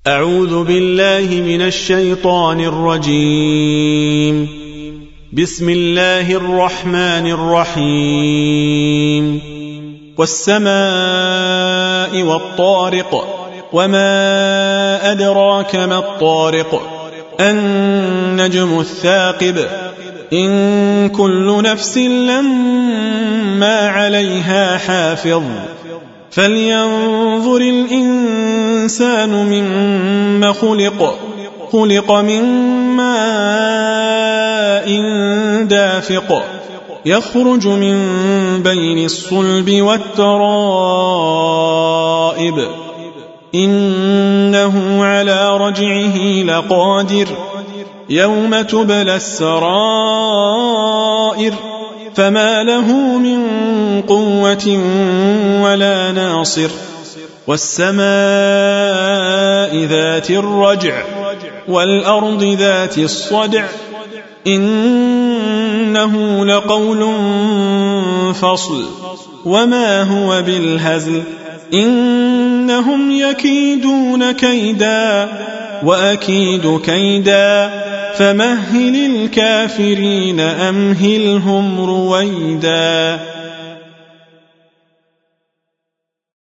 أعوذ بالله من الشيطان الرجيم. بسم الله الرحمن الرحيم. والسماء والطارق، وما أدراك ما الطارق، النجم الثاقب، إن كل نفس لما عليها حافظ، فلينظر الإنسان مما خلق من ماء دافق، يخرج من بين الصلب والترائب، إنه على رجعه لقادر، يوم تبلى السرائر، فما له من قوة ولا ناصر. والسماء ذات الرجع، والأرض ذات الصدع، إنه لقول فصل، وما هو بالهزل، إنهم يكيدون كيدا وأكيد كيدا، فمهل الكافرين أمهلهم رويدا.